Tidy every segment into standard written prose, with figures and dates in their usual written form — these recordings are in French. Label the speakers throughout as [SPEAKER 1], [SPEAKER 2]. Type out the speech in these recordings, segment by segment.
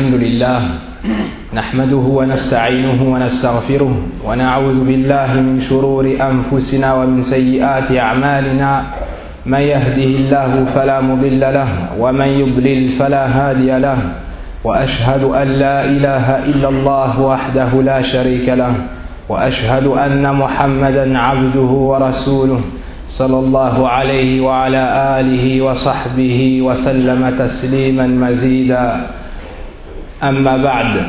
[SPEAKER 1] الحمد لله نحمده ونستعينه ونستغفره ونعوذ بالله من شرور أنفسنا ومن سيئات أعمالنا. من يهده الله فلا مضل له ومن يضلل فلا هادي له، وأشهد أن لا إله إلا الله وحده لا شريك له، وأشهد أن محمدا عبده ورسوله صلى الله عليه وعلى آله وصحبه وسلم تسليما مزيدا. أما بعد،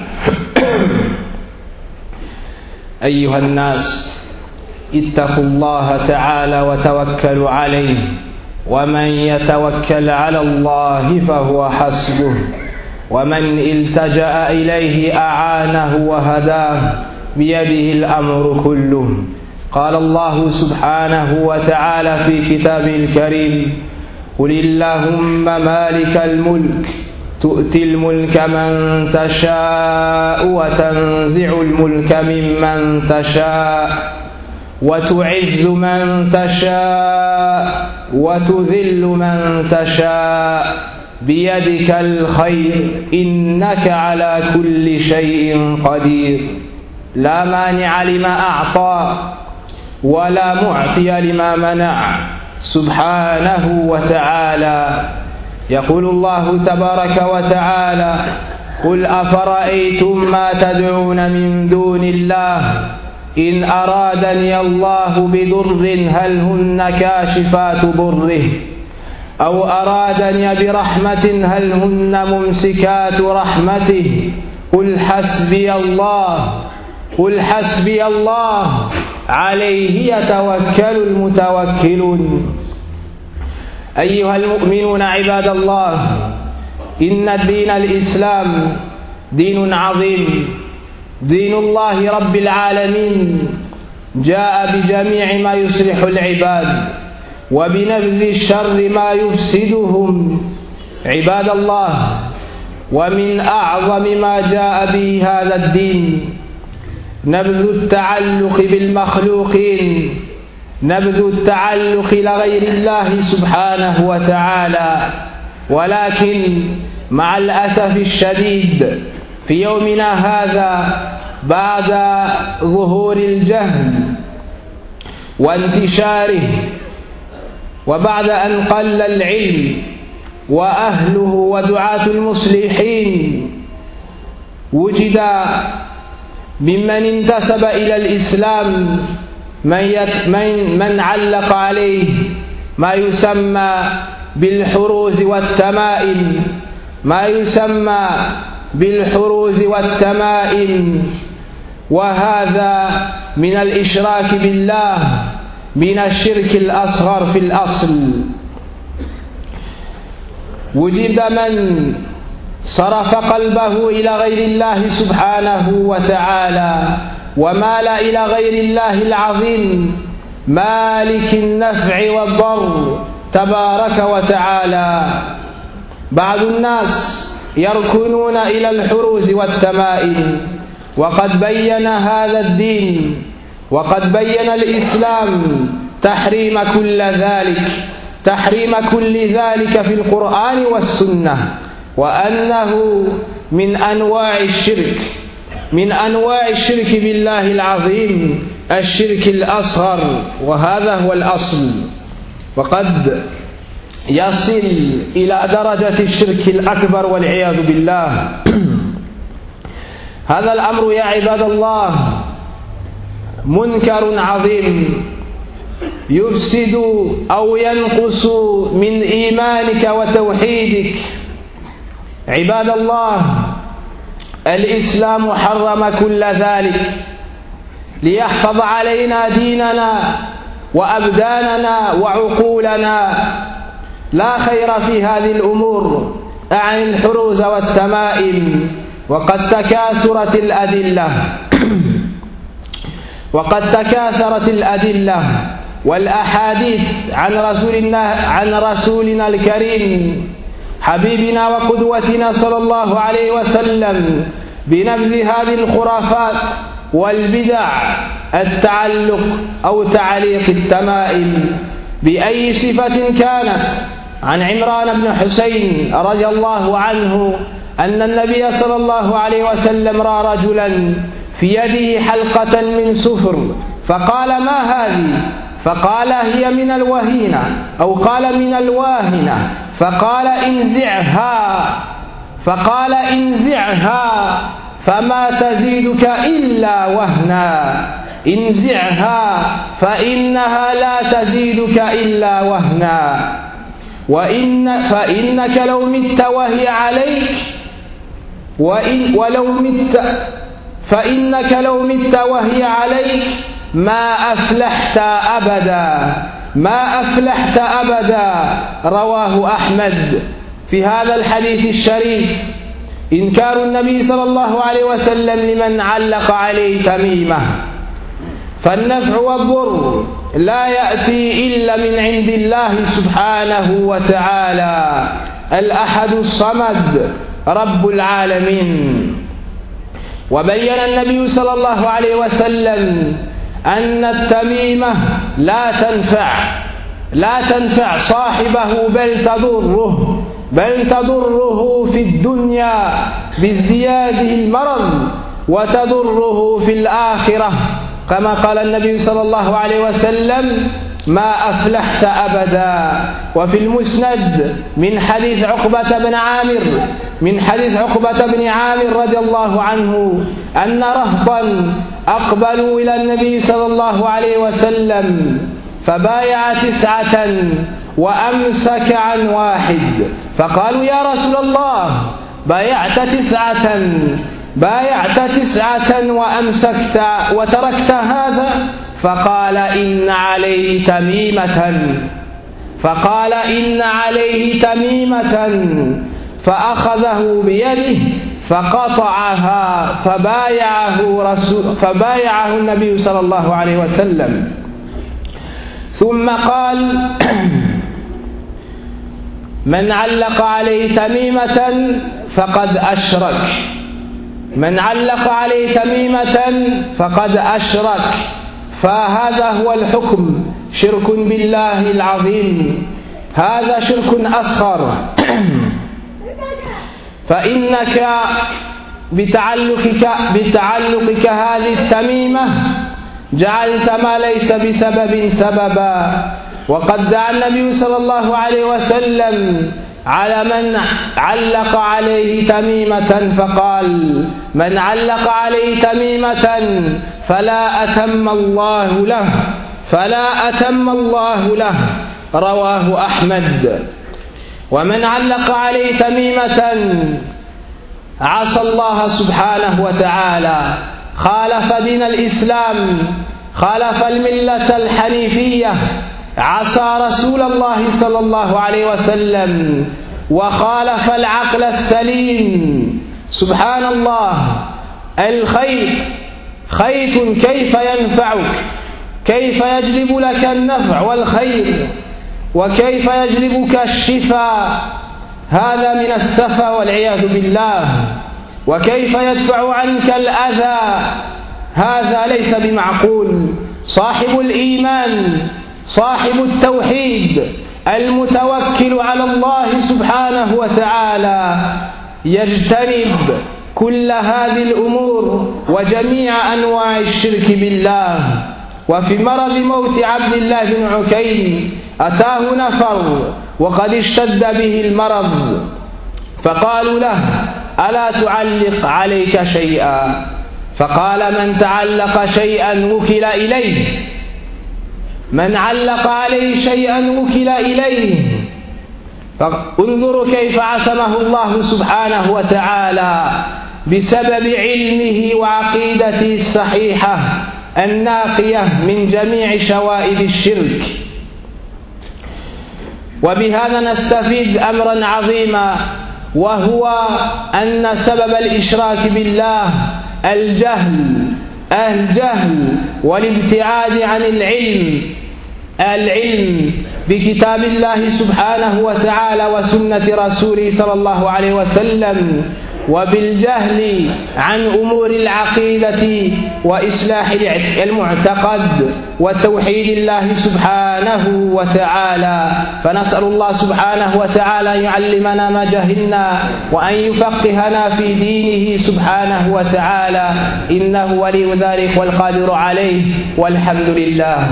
[SPEAKER 1] أيها الناس، اتقوا الله تعالى وتوكلوا عليه، ومن يتوكل على الله فهو حسبه، ومن التجأ إليه أعانه وهداه، بيده الأمر كله. قال الله سبحانه وتعالى في كتابه الكريم: قل اللهم مالك الملك تؤتي الملك من تشاء وتنزع الملك ممن تشاء وتعز من تشاء وتذل من تشاء بيدك الخير إنك على كل شيء قدير. لا مانع لما أعطى ولا معطي لما منع سبحانه وتعالى. يقول الله تبارك وتعالى: قل أفرأيتم ما تدعون من دون الله إن أرادني الله بضر هل هن كاشفات ضره أو أرادني برحمة هل هن ممسكات رحمته قل حسبي الله عليه يتوكل المتوكلون. أيها المؤمنون عباد الله، إن الدين الإسلام دين عظيم، دين الله رب العالمين، جاء بجميع ما يصلح العباد وبنبذ الشر ما يفسدهم. عباد الله، ومن أعظم ما جاء به هذا الدين نبذ التعلق بالمخلوقين، نبذ التعلق لغير الله سبحانه وتعالى. ولكن مع الأسف الشديد في يومنا هذا، بعد ظهور الجهل وانتشاره، وبعد أن قل العلم وأهله ودعاة المصلحين، وجد ممن انتسب إلى الإسلام من علق عليه ما يسمى بالحروز والتمائم، وهذا من الإشراك بالله، من الشرك الأصغر في الأصل. وجد من صرف قلبه إلى غير الله سبحانه وتعالى، ومال إلى غير الله العظيم مالك النفع والضر تبارك وتعالى. بعض الناس يركنون إلى الحروز والتمائم، وقد بين هذا الدين، وقد بين الإسلام تحريم كل ذلك في القرآن والسنة، وأنه من أنواع الشرك بالله العظيم الشرك الأصغر، وهذا هو الأصل، وقد يصل إلى درجة الشرك الأكبر والعياذ بالله. هذا الأمر يا عباد الله منكر عظيم، يفسد أو ينقص من إيمانك وتوحيدك. عباد الله، الإسلام حرم كل ذلك ليحفظ علينا ديننا وأبداننا وعقولنا. لا خير في هذه الأمور عن الحروز والتمائم، وقد تكاثرت الأدلة والأحاديث عن رسولنا الكريم حبيبنا وقدوتنا صلى الله عليه وسلم بنبذ هذه الخرافات والبدع، التعلق أو تعليق التمائم بأي صفة كانت، عن عمران بن حسين رضي الله عنه أن النبي صلى الله عليه وسلم رأى رجلا في يده حلقة من سفر فقال: ما هذه؟ فقال: هي من الوهينة، أو قال من الواهنة. فقال: انزعها فما تزيدك إلا وهنا، انزعها فإنها لا تزيدك إلا وهنا، فإنك لو مت وهي عليك فإنك لو مت وهي عليك ما أفلحت أبدا. رواه أحمد. في هذا الحديث الشريف إنكار النبي صلى الله عليه وسلم لمن علق عليه تميمة، فالنفع والضر لا يأتي إلا من عند الله سبحانه وتعالى الأحد الصمد رب العالمين. وبين النبي صلى الله عليه وسلم أن التميمة لا تنفع صاحبه بل تضره في الدنيا بازدياده المرض، وتضره في الآخرة، كما قال النبي صلى الله عليه وسلم: ما أفلحت أبدا. وفي المسند من حديث عقبة بن عامر رضي الله عنه أن رهطا أقبلوا إلى النبي صلى الله عليه وسلم فبايع 9 وأمسك عن 1، فقالوا: يا رسول الله، بايعت 9 وأمسكت وتركت هذا؟ فقال: إن عليه تميمة، فأخذه بيده فقطعها، فبايعه النبي صلى الله عليه وسلم. ثم قال: من علق عليه تميمة فقد أشرك. فهذا هو الحكم، شرك بالله العظيم، هذا شرك أصغر. فإنك بتعلقك هذه التميمة جعلت ما ليس بسبب سببا. وقد دعا النبي صلى الله عليه وسلم على من علق عليه تميمة فقال: من علق عليه تميمة فلا أتم الله له. رواه أحمد. ومن علق عليه تميمة عصى الله سبحانه وتعالى، خالف دين الإسلام، خالف الملة الحنيفية، عصى رسول الله صلى الله عليه وسلم، وخالف العقل السليم. سبحان الله، خيط كيف ينفعك؟ كيف يجلب لك النفع والخير؟ وكيف يجلبك الشفاء؟ هذا من السفه والعياذ بالله. وكيف يدفع عنك الأذى؟ هذا ليس بمعقول. صاحب الإيمان، صاحب التوحيد، المتوكل على الله سبحانه وتعالى يجتنب كل هذه الأمور وجميع أنواع الشرك بالله. وفي مرض موت عبد الله بن عكيم أتاه نفر وقد اشتد به المرض، فقالوا له: ألا تعلق عليك شيئا؟ فقال: من تعلق شيئا وكل إليه، من علق عليه شيئا وكل إليه. فانظروا كيف عصمه الله سبحانه وتعالى بسبب علمه وعقيدته الصحيحة الناقية من جميع شوائب الشرك. وبهذا نستفيد أمرا عظيما، وهو أن سبب الإشراك بالله الجهل والابتعاد عن العلم بكتاب الله سبحانه وتعالى وسنة رسوله صلى الله عليه وسلم، وبالجهل عن أمور العقيدة وإصلاح المعتقد وتوحيد الله سبحانه وتعالى. فنسأل الله سبحانه وتعالى أن يعلمنا ما جهلنا وأن يفقهنا في دينه سبحانه وتعالى، إنه ولي ذلك والقادر عليه، والحمد لله.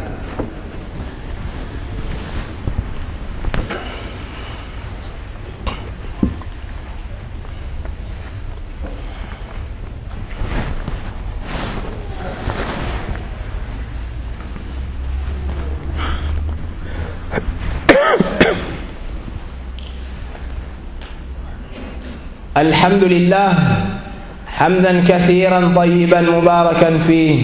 [SPEAKER 1] الحمد لله حمدا كثيرا طيبا مباركا فيه،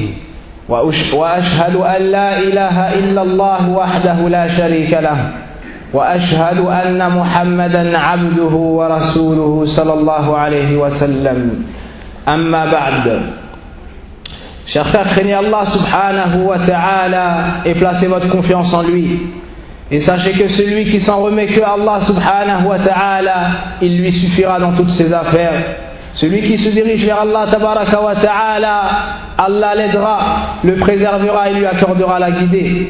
[SPEAKER 1] وأشهد أن لا إله إلا الله وحده لا شريك له، وأشهد أن محمدا عبده ورسوله صلى الله عليه وسلم. أما بعد. Chers frères, craignez Allah subhanahu wa ta'ala et placez votre confiance en lui. Et sachez que celui qui s'en remet que Allah subhanahu wa ta'ala, il lui suffira dans toutes ses affaires. Celui qui se dirige vers Allah tabaraka wa ta'ala, Allah l'aidera, le préservera et lui accordera la guidée.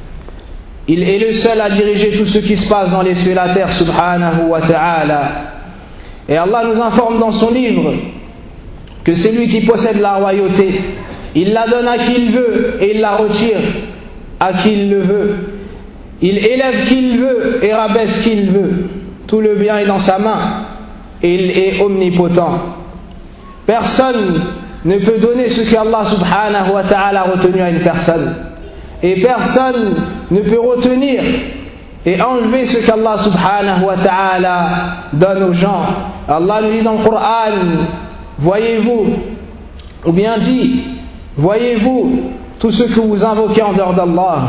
[SPEAKER 1] Il est le seul à diriger tout ce qui se passe dans les cieux et la terre subhanahu wa ta'ala. Et Allah nous informe dans son livre que c'est lui qui possède la royauté. Il la donne à qui il veut et il la retire à qui il le veut. Il élève qui il veut et rabaisse qui il veut. Tout le bien est dans sa main et il est omnipotent. Personne ne peut donner ce qu'Allah subhanahu wa ta'ala a retenu à une personne. Et personne ne peut retenir et enlever ce qu'Allah subhanahu wa ta'ala donne aux gens. Allah nous dit dans le Coran, voyez-vous, ou bien dit, voyez-vous tout ce que vous invoquez en dehors d'Allah.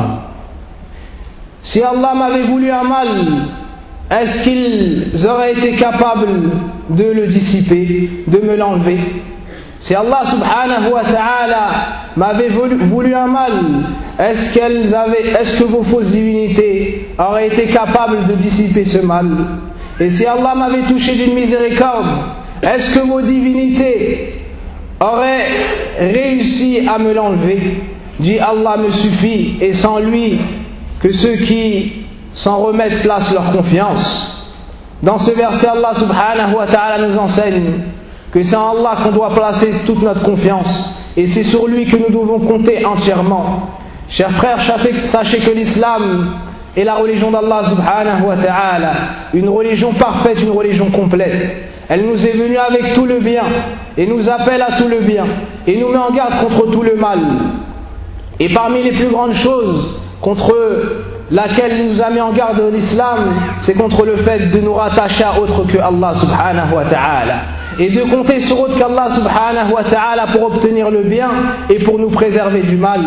[SPEAKER 1] Si Allah m'avait voulu un mal, est-ce qu'ils auraient été capables de le dissiper, de me l'enlever? Si Allah subhanahu wa ta'ala m'avait voulu un mal, est-ce que vos fausses divinités auraient été capables de dissiper ce mal? Et si Allah m'avait touché d'une miséricorde, est-ce que vos divinités auraient réussi à me l'enlever? Dit Allah me suffit, et sans lui que ceux qui s'en remettent placent leur confiance. Dans ce verset, Allah subhanahu wa ta'ala nous enseigne que c'est en Allah qu'on doit placer toute notre confiance et c'est sur lui que nous devons compter entièrement. Chers frères, sachez que l'islam est la religion d'Allah subhanahu wa ta'ala, une religion parfaite, une religion complète. Elle nous est venue avec tout le bien et nous appelle à tout le bien et nous met en garde contre tout le mal. Et parmi les plus grandes choses contre laquelle il nous a mis en garde l'islam, c'est contre le fait de nous rattacher à autre que Allah subhanahu wa ta'ala et de compter sur autre qu'Allah subhanahu wa ta'ala pour obtenir le bien et pour nous préserver du mal.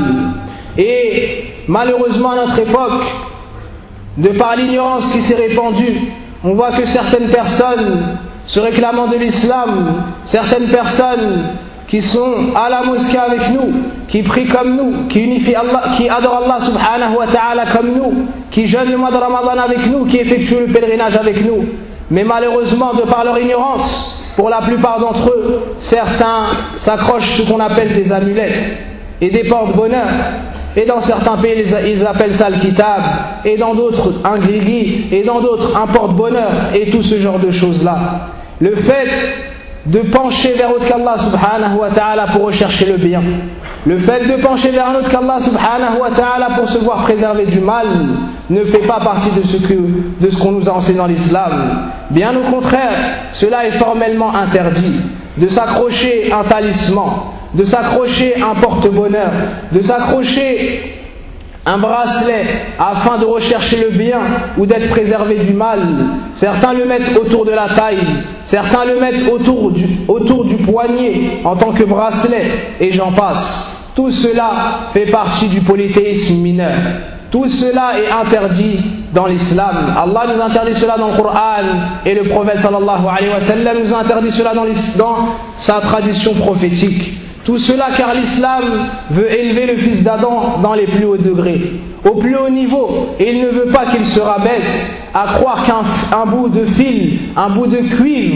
[SPEAKER 1] Et malheureusement à notre époque, de par l'ignorance qui s'est répandue, on voit que certaines personnes se réclamant de l'islam, certaines personnes qui sont à la mosquée avec nous, qui prient comme nous, qui unifient Allah, qui adorent Allah subhanahu wa ta'ala comme nous, qui jeûnent le mois de Ramadan avec nous, qui effectuent le pèlerinage avec nous. Mais malheureusement, de par leur ignorance, pour la plupart d'entre eux, certains s'accrochent ce qu'on appelle des amulettes et des porte-bonheur. Et dans certains pays, ils appellent ça le kitab, et dans d'autres un grigui, et dans d'autres un porte-bonheur, et tout ce genre de choses-là. Le fait de pencher vers autre qu'Allah subhanahu wa ta'ala pour rechercher le bien, le fait de pencher vers un autre qu'Allah subhanahu wa ta'ala pour se voir préserver du mal, ne fait pas partie de ce qu'on nous a enseigné dans l'islam. Bien au contraire, cela est formellement interdit. De s'accrocher un talisman, de s'accrocher un porte-bonheur, de s'accrocher un bracelet afin de rechercher le bien ou d'être préservé du mal. Certains le mettent autour de la taille, certains le mettent autour du poignet en tant que bracelet, et j'en passe. Tout cela fait partie du polythéisme mineur. Tout cela est interdit dans l'islam. Allah nous interdit cela dans le Coran et le prophète sallallahu alayhi wa sallam nous interdit cela dans sa tradition prophétique. Tout cela car l'islam veut élever le fils d'Adam dans les plus hauts degrés, au plus haut niveau, et il ne veut pas qu'il se rabaisse à croire qu'un bout de fil, un bout de cuivre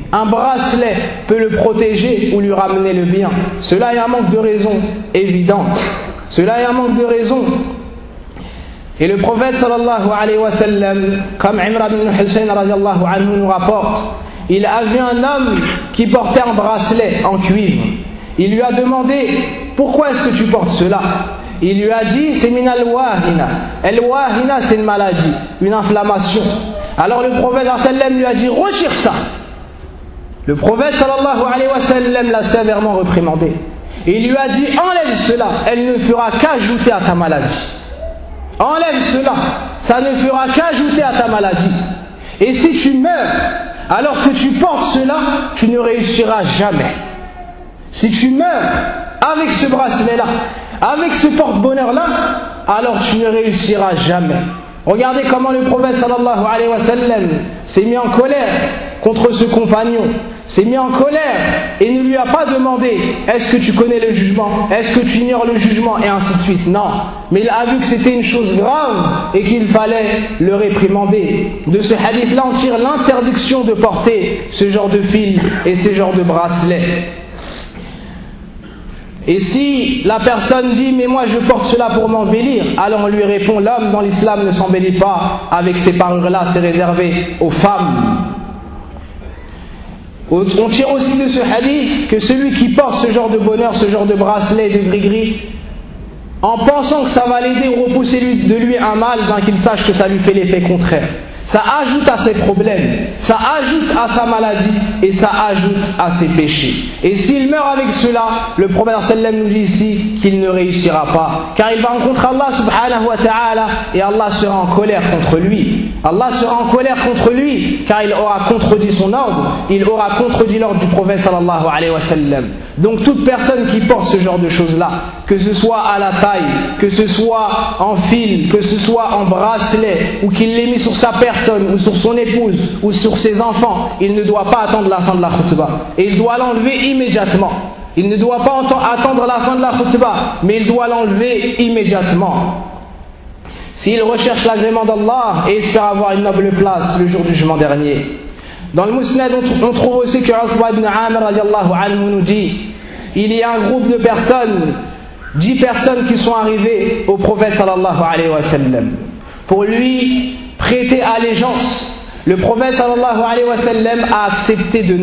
[SPEAKER 1] un bracelet peut le protéger ou lui ramener le bien. Cela est un manque de raison évidente. Cela est un manque de raison. Et le prophète sallallahu alayhi wa sallam, comme Imran ibn Hussein radiallahu anhu nous rapporte, il a vu un homme qui portait un bracelet en cuivre. Il lui a demandé, pourquoi est-ce que tu portes cela? Il lui a dit, c'est min al-wahina. Al-wahina, c'est une maladie, une inflammation. Alors le prophète sallallahu alayhi wa sallam lui a dit, retire ça. Le prophète sallallahu alayhi wa sallam l'a sévèrement reprimandé. Et il lui a dit, enlève cela, elle ne fera qu'ajouter à ta maladie. Enlève cela, ça ne fera qu'ajouter à ta maladie. Et si tu meurs alors que tu portes cela, tu ne réussiras jamais. Si tu meurs avec ce bracelet-là, avec ce porte-bonheur-là, alors tu ne réussiras jamais. Regardez comment le prophète sallallahu alayhi wa sallam s'est mis en colère contre ce compagnon, s'est mis en colère et ne lui a pas demandé est-ce que tu connais le jugement, est-ce que tu ignores le jugement et ainsi de suite. Non, mais il a vu que c'était une chose grave et qu'il fallait le réprimander. De ce hadith-là, on tire l'interdiction de porter ce genre de fil et ce genre de bracelet. Et si la personne dit mais moi je porte cela pour m'embellir, alors on lui répond l'homme dans l'islam ne s'embellit pas avec ces parures-là, c'est réservé aux femmes. On tire aussi de ce hadith que celui qui porte ce genre de bonheur, ce genre de bracelet, de gris-gris, en pensant que ça va l'aider ou repousser de lui un mal, ben qu'il sache que ça lui fait l'effet contraire. Ça ajoute à ses problèmes, ça ajoute à sa maladie et ça ajoute à ses péchés. Et s'il meurt avec cela, le prophète sallam nous dit ici qu'il ne réussira pas, car il va rencontrer Allah subhanahu wa ta'ala et Allah sera en colère contre lui. Allah sera en colère contre lui car il aura contredit son ordre, il aura contredit l'ordre du prophète sallallahu alayhi wa sallam. Donc toute personne qui porte ce genre de choses-là, que ce soit à la taille, que ce soit en fil, que ce soit en bracelet, ou qu'il l'ait mis sur sa personne, ou sur son épouse, ou sur ses enfants, il ne doit pas attendre la fin de la khutbah. Et il doit l'enlever immédiatement. Il ne doit pas attendre la fin de la khutbah, mais il doit l'enlever immédiatement. S'il recherche l'agrément d'Allah et espère avoir une noble place le jour du jugement dernier. Dans le Musnad, on trouve aussi que Uqba ibn Amir radiallahu anhu nous dit il y a un groupe de personnes, 10 personnes qui sont arrivées au prophète sallallahu alayhi wa sallam pour lui prêter allégeance. Le prophète sallallahu alayhi wa sallam a accepté de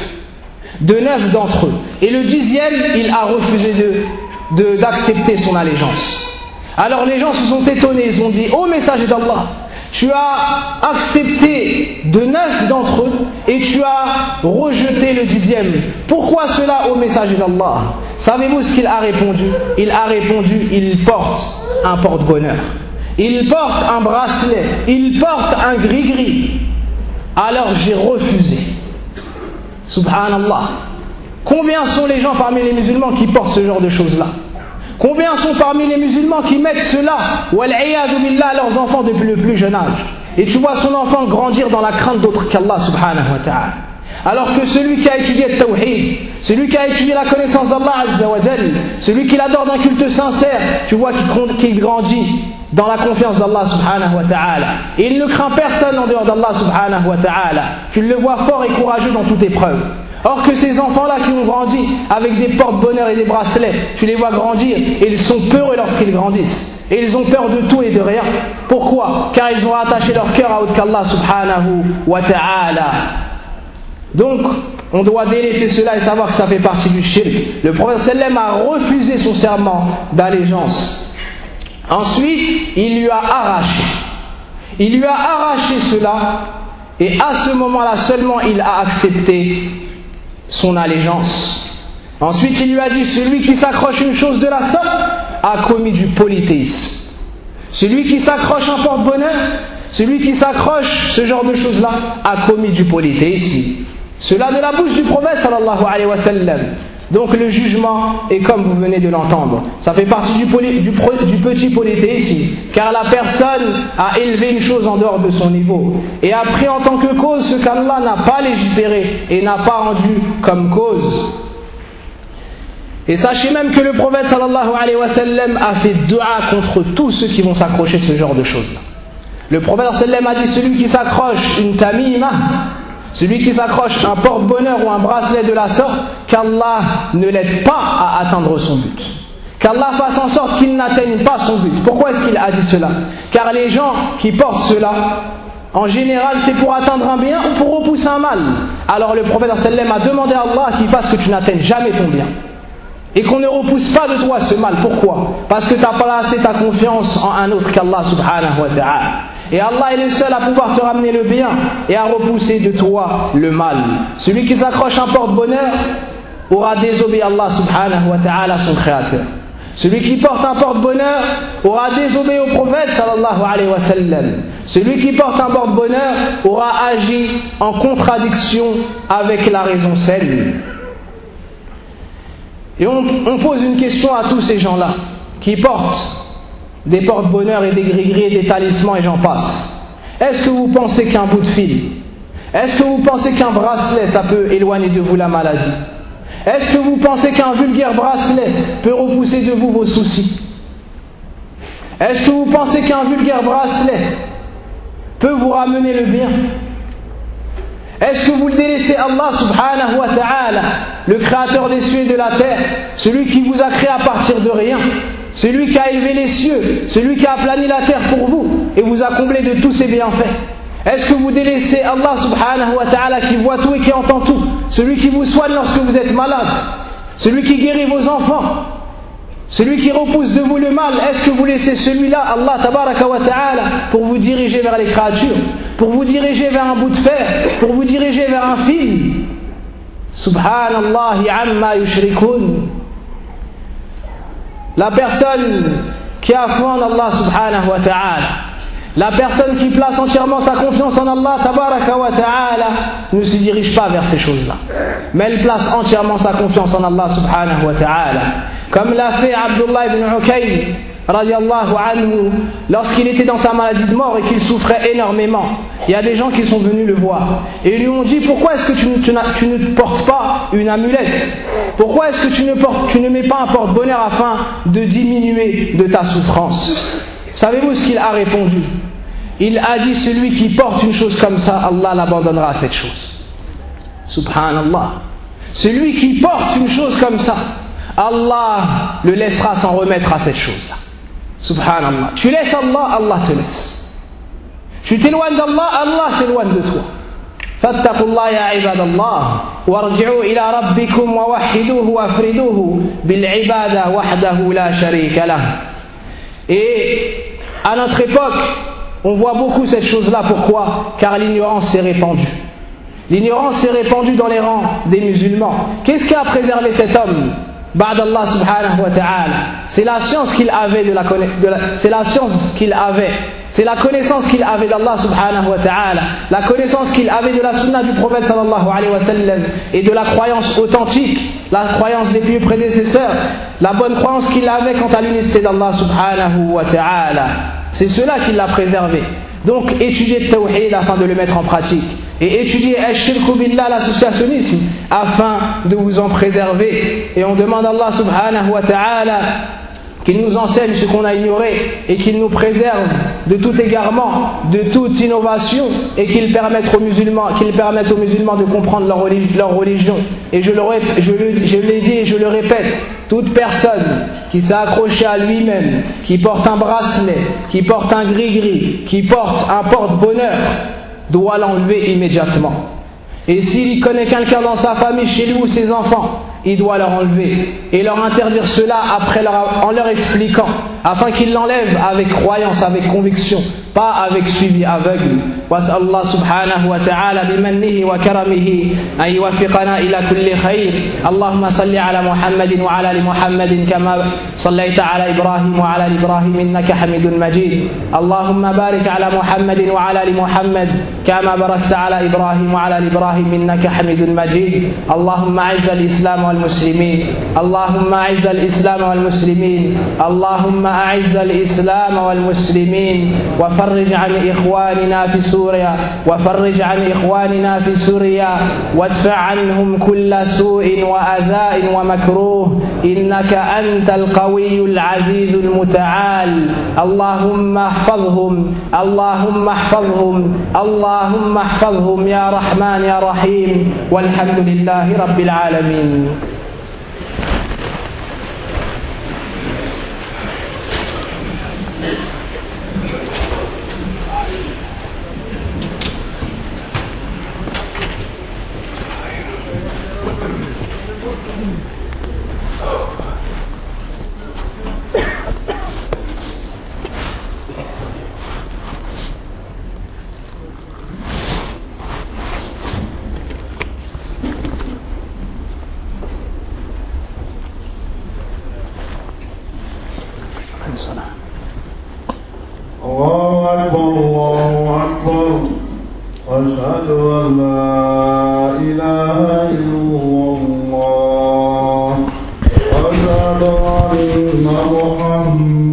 [SPEAKER 1] 9 d'entre eux. Et le 10e, il a refusé d'accepter son allégeance. Alors les gens se sont étonnés, ils ont dit ô messager d'Allah, tu as accepté de 9 d'entre eux et tu as rejeté le 10e. Pourquoi cela, ô messager d'Allah? Savez-vous ce qu'il a répondu? Il a répondu, il porte un porte-bonheur, il porte un bracelet, il porte un gris-gris. Alors j'ai refusé. Subhanallah. Combien sont les gens parmi les musulmans qui portent ce genre de choses-là? Combien sont parmi les musulmans qui mettent cela, wal'iyadu billah, à leurs enfants depuis le plus jeune âge? Et tu vois son enfant grandir dans la crainte d'autre qu'Allah subhanahu wa ta'ala. Alors que celui qui a étudié le tawhid, celui qui a étudié la connaissance d'Allah azza wa jal, celui qui l'adore d'un culte sincère, tu vois qu'il grandit dans la confiance d'Allah subhanahu wa ta'ala. Et il ne craint personne en dehors d'Allah subhanahu wa ta'ala. Tu le vois fort et courageux dans toute épreuve. Or que ces enfants-là qui ont grandi avec des porte-bonheur et des bracelets, tu les vois grandir et ils sont peureux lorsqu'ils grandissent. Et ils ont peur de tout et de rien. Pourquoi? Car ils ont attaché leur cœur à autre qu'Allah subhanahu wa ta'ala. Donc, on doit délaisser cela et savoir que ça fait partie du shirk. Le prophète sallam a refusé son serment d'allégeance. Ensuite, il lui a arraché. Il lui a arraché cela et à ce moment-là seulement il a accepté son allégeance. Ensuite il lui a dit celui qui s'accroche une chose de la sorte a commis du polythéisme. Celui qui s'accroche un porte-bonheur, celui qui s'accroche ce genre de choses-là a commis du polythéisme. Cela de la bouche du prophète sallallahu alayhi wa sallam. Donc le jugement est comme vous venez de l'entendre. Ça fait partie du petit polythéisme, car la personne a élevé une chose en dehors de son niveau et a pris en tant que cause ce qu'Allah n'a pas légiféré et n'a pas rendu comme cause. Et sachez même que le prophète sallallahu alayhi wa sallam a fait dua contre tous ceux qui vont s'accrocher ce genre de choses-là. Le prophète sallallahu alayhi wa sallam a dit celui qui s'accroche une tamima, celui qui s'accroche un porte-bonheur ou un bracelet de la sorte, qu'Allah ne l'aide pas à atteindre son but. Qu'Allah fasse en sorte qu'il n'atteigne pas son but. Pourquoi est-ce qu'il a dit cela? Car les gens qui portent cela, en général, c'est pour atteindre un bien ou pour repousser un mal. Alors le prophète sallallahu alayhi wa sallam a demandé à Allah qu'il fasse que tu n'atteignes jamais ton bien. Et qu'on ne repousse pas de toi ce mal. Pourquoi? Parce que tu as placé ta confiance en un autre qu'Allah subhanahu wa ta'ala. Et Allah est le seul à pouvoir te ramener le bien et à repousser de toi le mal. Celui qui s'accroche un porte-bonheur aura désobéi Allah subhanahu wa ta'ala, son créateur. Celui qui porte un porte-bonheur aura désobéi au prophète sallallahu alayhi wa sallam. Celui qui porte un porte-bonheur aura agi en contradiction avec la raison saine. Et on pose une question à tous ces gens-là qui portent des porte-bonheur et des gris-gris et des talismans et j'en passe. Est-ce que vous pensez qu'un bout de fil, est-ce que vous pensez qu'un bracelet ça peut éloigner de vous la maladie? Est-ce que vous pensez qu'un vulgaire bracelet peut repousser de vous vos soucis? Est-ce que vous pensez qu'un vulgaire bracelet peut vous ramener le bien? Est-ce que vous le délaissez Allah subhanahu wa ta'ala, le créateur des cieux et de la terre, celui qui vous a créé à partir de rien, celui qui a élevé les cieux, celui qui a aplani la terre pour vous et vous a comblé de tous ses bienfaits? Est-ce que vous délaissez Allah subhanahu wa ta'ala qui voit tout et qui entend tout, celui qui vous soigne lorsque vous êtes malade, celui qui guérit vos enfants, celui qui repousse de vous le mal? Est-ce que vous laissez celui-là, Allah tabaraka wa ta'ala, pour vous diriger vers les créatures, pour vous diriger vers un bout de fer, pour vous diriger vers un fil? Subhanallahi amma yushrikun. La personne qui a foi en Allah subhanahu wa ta'ala, la personne qui place entièrement sa confiance en Allah tabaraka wa ta'ala, ne se dirige pas vers ces choses-là, mais elle place entièrement sa confiance en Allah subhanahu wa ta'ala, comme l'a fait Abdullah ibn Ukaym radiallahu anhu lorsqu'il était dans sa maladie de mort et qu'il souffrait énormément. Il y a des gens qui sont venus le voir et lui ont dit: pourquoi est-ce que tu ne portes pas une amulette? Pourquoi est-ce que tu ne mets pas un porte-bonheur afin de diminuer de ta souffrance? Savez-vous ce qu'il a répondu? Il a dit: celui qui porte une chose comme ça, Allah l'abandonnera à cette chose. Subhanallah. Celui qui porte une chose comme ça, Allah le laissera s'en remettre à cette chose-là. Subhanallah. Tu laisses Allah, Allah te laisse. Tu t'éloignes d'Allah, Allah s'éloigne de toi. Fattaqullah ya ibadallah warji'u ila rabbikum wa wahhiduhu wa afriduhu bil ibada wahdahu la sharika lah. Et à notre époque, on voit beaucoup cette chose-là. Pourquoi? Car l'ignorance s'est répandue. L'ignorance s'est répandue dans les rangs des musulmans. Qu'est-ce qui a préservé cet homme? Ba'd Allah subhanahu wa ta'ala. C'est la science qu'il avait c'est la science qu'il avait. C'est la connaissance qu'il avait d'Allah subhanahu wa ta'ala. La connaissance qu'il avait de la sunna du prophète sallallahu alayhi wa sallam et de la croyance authentique, la croyance des pieux prédécesseurs, la bonne croyance qu'il avait quant à l'unicité d'Allah subhanahu wa ta'ala. C'est cela qui l'a préservé. Donc étudiez le tawhid afin de le mettre en pratique. Et étudiez ash-shirku billah, l'associationnisme, afin de vous en préserver. Et on demande à Allah subhanahu wa ta'ala qu'il nous enseigne ce qu'on a ignoré et qu'il nous préserve de tout égarement, de toute innovation, et qu'il permette aux musulmans de comprendre leur religion. Et je l'ai dit et je le répète, toute personne qui s'est accrochée à lui-même, qui porte un bracelet, qui porte un gris-gris, qui porte un porte-bonheur, doit l'enlever immédiatement. Et s'il connaît quelqu'un dans sa famille, chez lui ou ses enfants, il doit leur enlever et leur interdire cela en leur expliquant, afin qu'ils l'enlèvent avec croyance, avec conviction, pas avec suivi aveugle. واسأل الله سبحانه وتعالى بمنه وكرمه أن يوفقنا إلى كل خير. اللهم صل على محمد وعلى آل محمد كما صليت على إبراهيم وعلى آل إبراهيم إنك حميد مجيد. اللهم بارك على محمد وعلى آل محمد كما باركت على إبراهيم وعلى آل إبراهيم إنك حميد مجيد. اللهم أعز الإسلام والمسلمين. اللهم أعز الإسلام والمسلمين. اللهم أعز الإسلام والمسلمين وفرج عن إخواننا في سوريا وادفع عنهم كل سوء وأذى ومكروه إنك أنت القوي العزيز المتعال. اللهم احفظهم يا رحمن يا رحيم، والحمد لله رب العالمين.